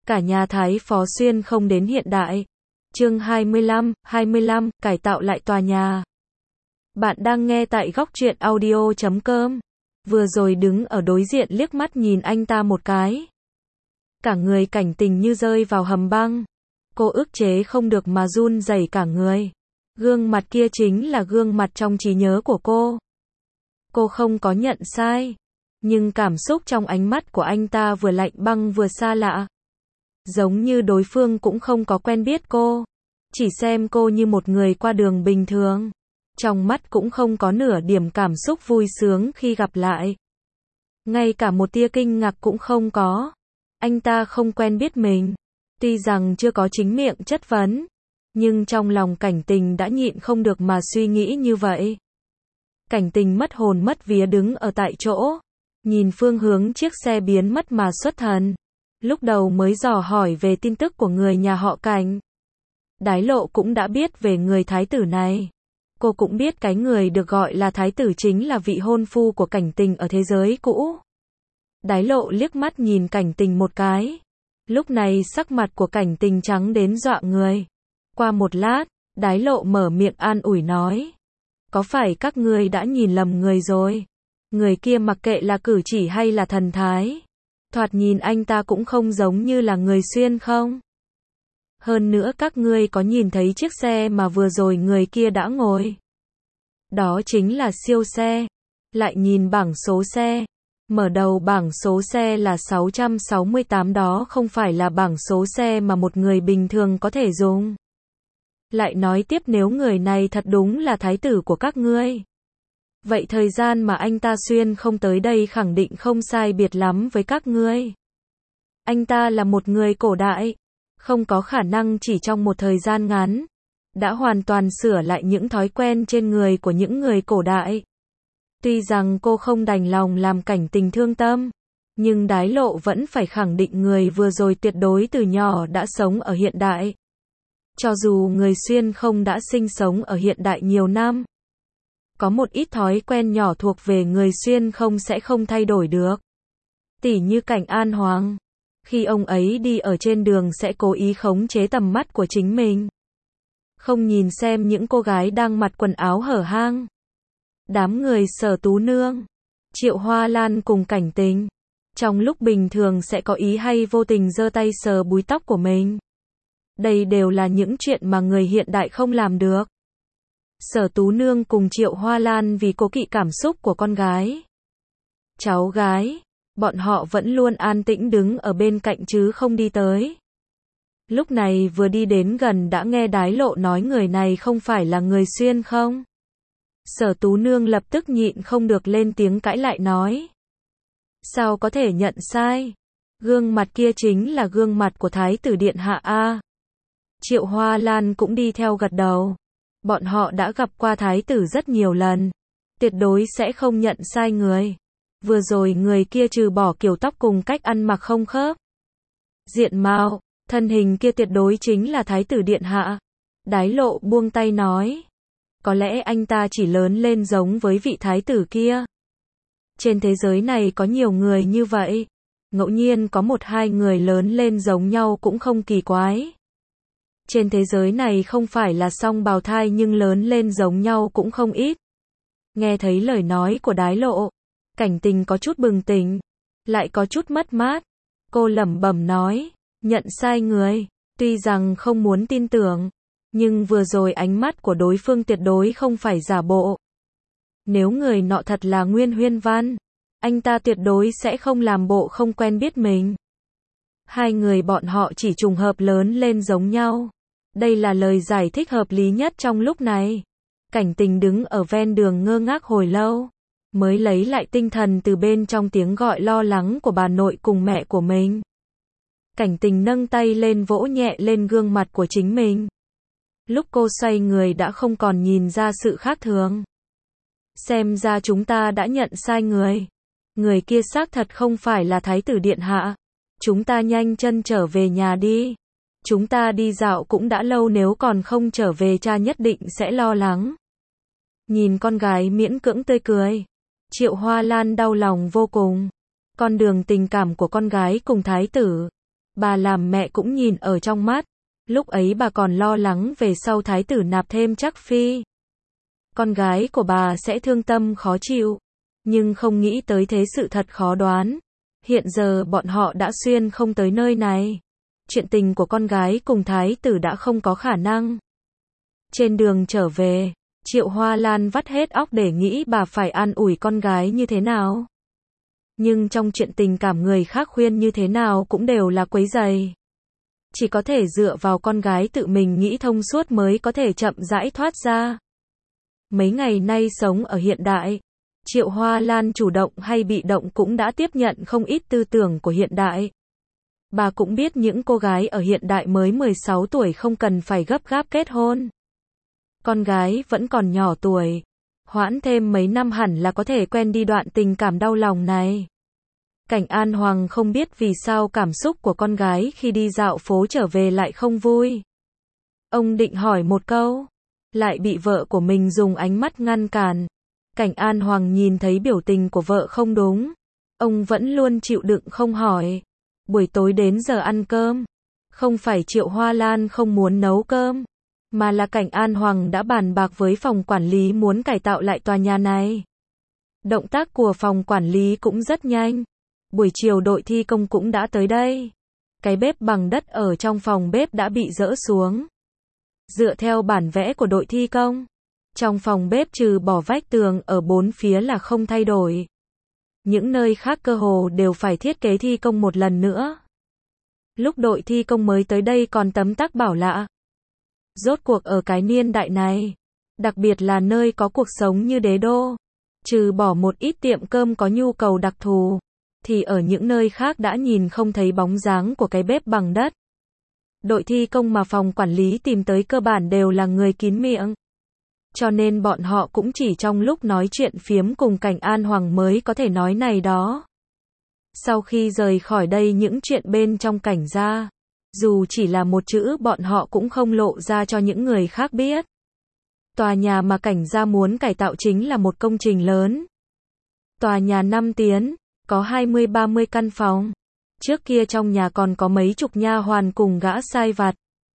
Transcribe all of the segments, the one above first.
Cả nhà Thái Phó xuyên không đến hiện đại. Chương 25, cải tạo lại tòa nhà. Bạn đang nghe tại góc truyện audio.com. Vừa rồi đứng ở đối diện liếc mắt nhìn anh ta một cái. Cả người Cảnh Tình như rơi vào hầm băng. Cô ức chế không được mà run rẩy cả người. Gương mặt kia chính là gương mặt trong trí nhớ của cô. Cô không có nhận sai. Nhưng cảm xúc trong ánh mắt của anh ta vừa lạnh băng vừa xa lạ. Giống như đối phương cũng không có quen biết cô. Chỉ xem cô như một người qua đường bình thường. Trong mắt cũng không có nửa điểm cảm xúc vui sướng khi gặp lại. Ngay cả một tia kinh ngạc cũng không có. Anh ta không quen biết mình. Tuy rằng chưa có chính miệng chất vấn. Nhưng trong lòng Cảnh Tình đã nhịn không được mà suy nghĩ như vậy. Cảnh Tình mất hồn mất vía đứng ở tại chỗ. Nhìn phương hướng chiếc xe biến mất mà xuất thần. Lúc đầu mới dò hỏi về tin tức của người nhà họ Cảnh. Đái Lộ cũng đã biết về người thái tử này. Cô cũng biết cái người được gọi là thái tử chính là vị hôn phu của Cảnh Tình ở thế giới cũ. Đái Lộ liếc mắt nhìn Cảnh Tình một cái. Lúc này sắc mặt của Cảnh Tình trắng đến dọa người. Qua một lát, Đái Lộ mở miệng an ủi nói. Có phải các ngươi đã nhìn lầm người rồi? Người kia mặc kệ là cử chỉ hay là thần thái. Thoạt nhìn anh ta cũng không giống như là người xuyên không? Hơn nữa các ngươi có nhìn thấy chiếc xe mà vừa rồi người kia đã ngồi? Đó chính là siêu xe. Lại nhìn bảng số xe. Mở đầu bảng số xe là 668, đó không phải là bảng số xe mà một người bình thường có thể dùng. Lại nói tiếp, nếu người này thật đúng là thái tử của các ngươi, vậy thời gian mà anh ta xuyên không tới đây khẳng định không sai biệt lắm với các ngươi. Anh ta là một người cổ đại, không có khả năng chỉ trong một thời gian ngắn đã hoàn toàn sửa lại những thói quen trên người của những người cổ đại. Tuy rằng cô không đành lòng làm Cảnh Tình thương tâm, nhưng Đái Lộ vẫn phải khẳng định người vừa rồi tuyệt đối từ nhỏ đã sống ở hiện đại. Cho dù người xuyên không đã sinh sống ở hiện đại nhiều năm, có một ít thói quen nhỏ thuộc về người xuyên không sẽ không thay đổi được. Tỉ như Cảnh An Hoàng, khi ông ấy đi ở trên đường sẽ cố ý khống chế tầm mắt của chính mình, không nhìn xem những cô gái đang mặc quần áo hở hang. Đám người Sở Tú Nương, Triệu Hoa Lan cùng Cảnh Tình, trong lúc bình thường sẽ có ý hay vô tình giơ tay sờ búi tóc của mình. Đây đều là những chuyện mà người hiện đại không làm được. Sở Tú Nương cùng Triệu Hoa Lan vì cố kỵ cảm xúc của con gái, cháu gái, bọn họ vẫn luôn an tĩnh đứng ở bên cạnh chứ không đi tới. Lúc này vừa đi đến gần đã nghe Đái Lộ nói người này không phải là người xuyên không? Sở Tú Nương lập tức nhịn không được lên tiếng cãi lại nói. Sao có thể nhận sai? Gương mặt kia chính là gương mặt của Thái tử Điện Hạ a. Triệu Hoa Lan cũng đi theo gật đầu. Bọn họ đã gặp qua Thái tử rất nhiều lần. Tuyệt đối sẽ không nhận sai người. Vừa rồi người kia trừ bỏ kiểu tóc cùng cách ăn mặc không khớp, diện mạo, thân hình kia tuyệt đối chính là Thái tử Điện Hạ. Đái Lộ buông tay nói. Có lẽ anh ta chỉ lớn lên giống với vị thái tử kia. Trên thế giới này có nhiều người như vậy. Ngẫu nhiên có một hai người lớn lên giống nhau cũng không kỳ quái. Trên thế giới này không phải là song bào thai nhưng lớn lên giống nhau cũng không ít. Nghe thấy lời nói của Đái Lộ, Cảnh Tình có chút bừng tỉnh, lại có chút mất mát. Cô lẩm bẩm nói, nhận sai người. Tuy rằng không muốn tin tưởng, nhưng vừa rồi ánh mắt của đối phương tuyệt đối không phải giả bộ. Nếu người nọ thật là Nguyên Huyên Văn, anh ta tuyệt đối sẽ không làm bộ không quen biết mình. Hai người bọn họ chỉ trùng hợp lớn lên giống nhau. Đây là lời giải thích hợp lý nhất trong lúc này. Cảnh Tình đứng ở ven đường ngơ ngác hồi lâu, mới lấy lại tinh thần từ bên trong tiếng gọi lo lắng của bà nội cùng mẹ của mình. Cảnh Tình nâng tay lên vỗ nhẹ lên gương mặt của chính mình. Lúc cô xoay người đã không còn nhìn ra sự khác thường. Xem ra chúng ta đã nhận sai người. Người kia xác thật không phải là Thái tử Điện Hạ. Chúng ta nhanh chân trở về nhà đi. Chúng ta đi dạo cũng đã lâu, nếu còn không trở về cha nhất định sẽ lo lắng. Nhìn con gái miễn cưỡng tươi cười, Triệu Hoa Lan đau lòng vô cùng. Con đường tình cảm của con gái cùng thái tử, Bà làm mẹ cũng nhìn ở trong mắt. Lúc ấy bà còn lo lắng về sau thái tử nạp thêm Trác phi, con gái của bà sẽ thương tâm khó chịu. Nhưng không nghĩ tới thế sự thật khó đoán. Hiện giờ bọn họ đã xuyên không tới nơi này. Chuyện tình của con gái cùng thái tử đã không có khả năng. Trên đường trở về, Triệu Hoa Lan vắt hết óc để nghĩ bà phải an ủi con gái như thế nào. Nhưng trong chuyện tình cảm người khác khuyên như thế nào cũng đều là quấy rầy. Chỉ có thể dựa vào con gái tự mình nghĩ thông suốt mới có thể chậm rãi thoát ra. Mấy ngày nay sống ở hiện đại, Triệu Hoa Lan chủ động hay bị động cũng đã tiếp nhận không ít tư tưởng của hiện đại. Bà cũng biết những cô gái ở hiện đại mới 16 tuổi không cần phải gấp gáp kết hôn. Con gái vẫn còn nhỏ tuổi, hoãn thêm mấy năm hẳn là có thể quen đi đoạn tình cảm đau lòng này. Cảnh An Hoàng không biết vì sao cảm xúc của con gái khi đi dạo phố trở về lại không vui. Ông định hỏi một câu, lại bị vợ của mình dùng ánh mắt ngăn cản. Cảnh An Hoàng nhìn thấy biểu tình của vợ không đúng. Ông vẫn luôn chịu đựng không hỏi. Buổi tối đến giờ ăn cơm. Không phải Triệu Hoa Lan không muốn nấu cơm, mà là Cảnh An Hoàng đã bàn bạc với phòng quản lý muốn cải tạo lại tòa nhà này. Động tác của phòng quản lý cũng rất nhanh. Buổi chiều đội thi công cũng đã tới đây. Cái bếp bằng đất ở trong phòng bếp đã bị dỡ xuống. Dựa theo bản vẽ của đội thi công, trong phòng bếp trừ bỏ vách tường ở bốn phía là không thay đổi. Những nơi khác cơ hồ đều phải thiết kế thi công một lần nữa. Lúc đội thi công mới tới đây còn tấm tắc bảo lạ. Rốt cuộc ở cái niên đại này, đặc biệt là nơi có cuộc sống như đế đô, trừ bỏ một ít tiệm cơm có nhu cầu đặc thù, thì ở những nơi khác đã nhìn không thấy bóng dáng của cái bếp bằng đất. Đội thi công mà phòng quản lý tìm tới cơ bản đều là người kín miệng. Cho nên bọn họ cũng chỉ trong lúc nói chuyện phiếm cùng Cảnh An Hoàng mới có thể nói này đó. Sau khi rời khỏi đây những chuyện bên trong Cảnh gia, dù chỉ là một chữ bọn họ cũng không lộ ra cho những người khác biết. Tòa nhà mà Cảnh gia muốn cải tạo chính là một công trình lớn. Tòa nhà 5 tiến, có 20-30 căn phòng. Trước kia trong nhà còn có mấy chục nha hoàn cùng gã sai vặt.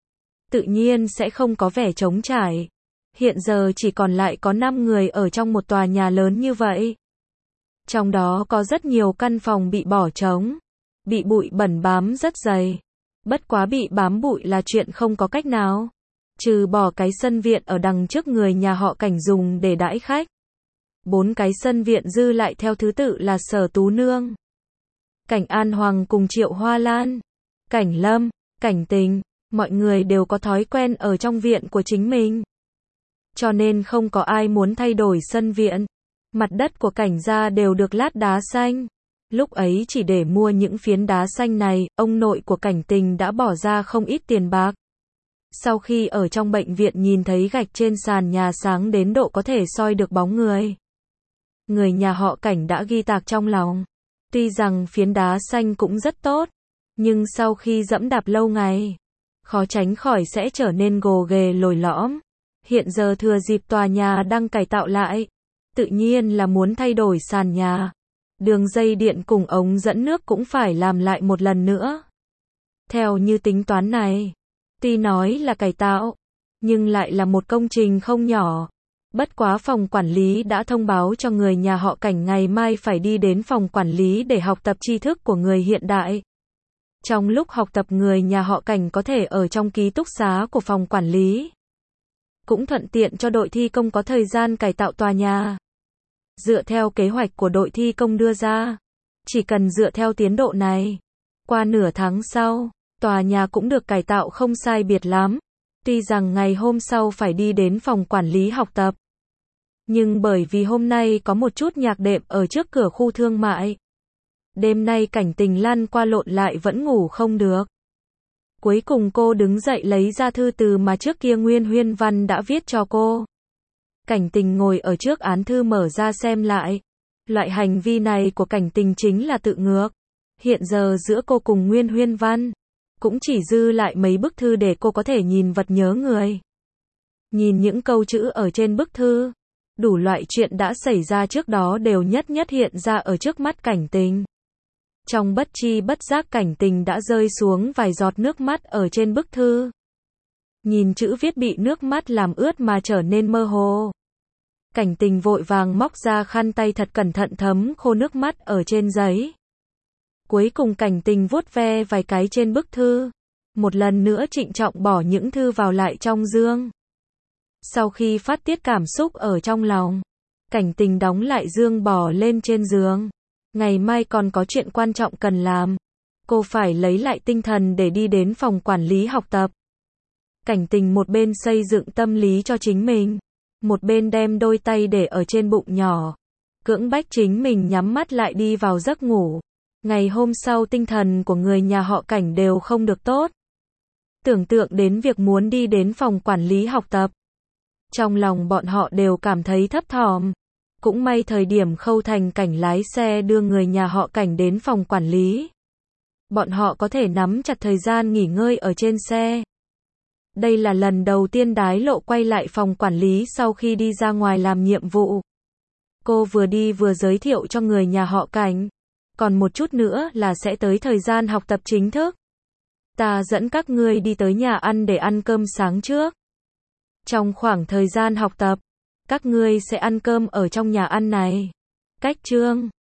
Tự nhiên sẽ không có vẻ trống trải. Hiện giờ chỉ còn lại có 5 người ở trong một tòa nhà lớn như vậy. Trong đó có rất nhiều căn phòng bị bỏ trống, bị bụi bẩn bám rất dày. Bất quá bị bám bụi là chuyện không có cách nào. Trừ bỏ cái sân viện ở đằng trước người nhà họ Cảnh dùng để đãi khách. 4 cái sân viện dư lại theo thứ tự là Sở Tú Nương, Cảnh An Hoàng cùng Triệu Hoa Lan, Cảnh Lâm, Cảnh Tình. Mọi người đều có thói quen ở trong viện của chính mình. Cho nên không có ai muốn thay đổi sân viện. Mặt đất của Cảnh gia đều được lát đá xanh. Lúc ấy chỉ để mua những phiến đá xanh này, ông nội của Cảnh Tình đã bỏ ra không ít tiền bạc. Sau khi ở trong bệnh viện nhìn thấy gạch trên sàn nhà sáng đến độ có thể soi được bóng người. Người nhà họ Cảnh đã ghi tạc trong lòng. Tuy rằng phiến đá xanh cũng rất tốt, nhưng sau khi dẫm đạp lâu ngày, khó tránh khỏi sẽ trở nên gồ ghề lồi lõm. Hiện giờ thừa dịp tòa nhà đang cải tạo lại, tự nhiên là muốn thay đổi sàn nhà. Đường dây điện cùng ống dẫn nước cũng phải làm lại một lần nữa. Theo như tính toán này, tuy nói là cải tạo, nhưng lại là một công trình không nhỏ. Bất quá phòng quản lý đã thông báo cho người nhà họ Cảnh ngày mai phải đi đến phòng quản lý để học tập tri thức của người hiện đại. Trong lúc học tập người nhà họ Cảnh có thể ở trong ký túc xá của phòng quản lý. Cũng thuận tiện cho đội thi công có thời gian cải tạo tòa nhà. Dựa theo kế hoạch của đội thi công đưa ra, chỉ cần dựa theo tiến độ này, qua nửa tháng sau, tòa nhà cũng được cải tạo không sai biệt lắm. Tuy rằng ngày hôm sau phải đi đến phòng quản lý học tập, nhưng bởi vì hôm nay có một chút nhạc đệm ở trước cửa khu thương mại, đêm nay Cảnh Tình lăn qua lộn lại vẫn ngủ không được. Cuối cùng cô đứng dậy lấy ra thư từ mà trước kia Nguyên Huyên Văn đã viết cho cô. Cảnh Tình ngồi ở trước án thư mở ra xem lại. Loại hành vi này của Cảnh Tình chính là tự ngược. Hiện giờ giữa cô cùng Nguyên Huyên Văn, cũng chỉ dư lại mấy bức thư để cô có thể nhìn vật nhớ người. Nhìn những câu chữ ở trên bức thư, đủ loại chuyện đã xảy ra trước đó đều nhất nhất hiện ra ở trước mắt Cảnh Tình. Trong bất chi bất giác Cảnh Tình đã rơi xuống vài giọt nước mắt ở trên bức thư. Nhìn chữ viết bị nước mắt làm ướt mà trở nên mơ hồ. Cảnh Tình vội vàng móc ra khăn tay thật cẩn thận thấm khô nước mắt ở trên giấy. Cuối cùng Cảnh Tình vuốt ve vài cái trên bức thư. Một lần nữa trịnh trọng bỏ những thư vào lại trong dương. Sau khi phát tiết cảm xúc ở trong lòng, Cảnh Tình đóng lại dương bò lên trên giường. Ngày mai còn có chuyện quan trọng cần làm. Cô phải lấy lại tinh thần để đi đến phòng quản lý học tập. Cảnh Tình một bên xây dựng tâm lý cho chính mình, một bên đem đôi tay để ở trên bụng nhỏ, cưỡng bách chính mình nhắm mắt lại đi vào giấc ngủ. Ngày hôm sau tinh thần của người nhà họ Cảnh đều không được tốt. Tưởng tượng đến việc muốn đi đến phòng quản lý học tập, trong lòng bọn họ đều cảm thấy thấp thỏm. Cũng may thời điểm Khâu Thành Cảnh lái xe đưa người nhà họ Cảnh đến phòng quản lý, bọn họ có thể nắm chặt thời gian nghỉ ngơi ở trên xe. Đây là lần đầu tiên Đái Lộ quay lại phòng quản lý sau khi đi ra ngoài làm nhiệm vụ. Cô vừa đi vừa giới thiệu cho người nhà họ Cảnh. Còn một chút nữa là sẽ tới thời gian học tập chính thức. Ta dẫn các ngươi đi tới nhà ăn để ăn cơm sáng trước. Trong khoảng thời gian học tập, các ngươi sẽ ăn cơm ở trong nhà ăn này. Cách chương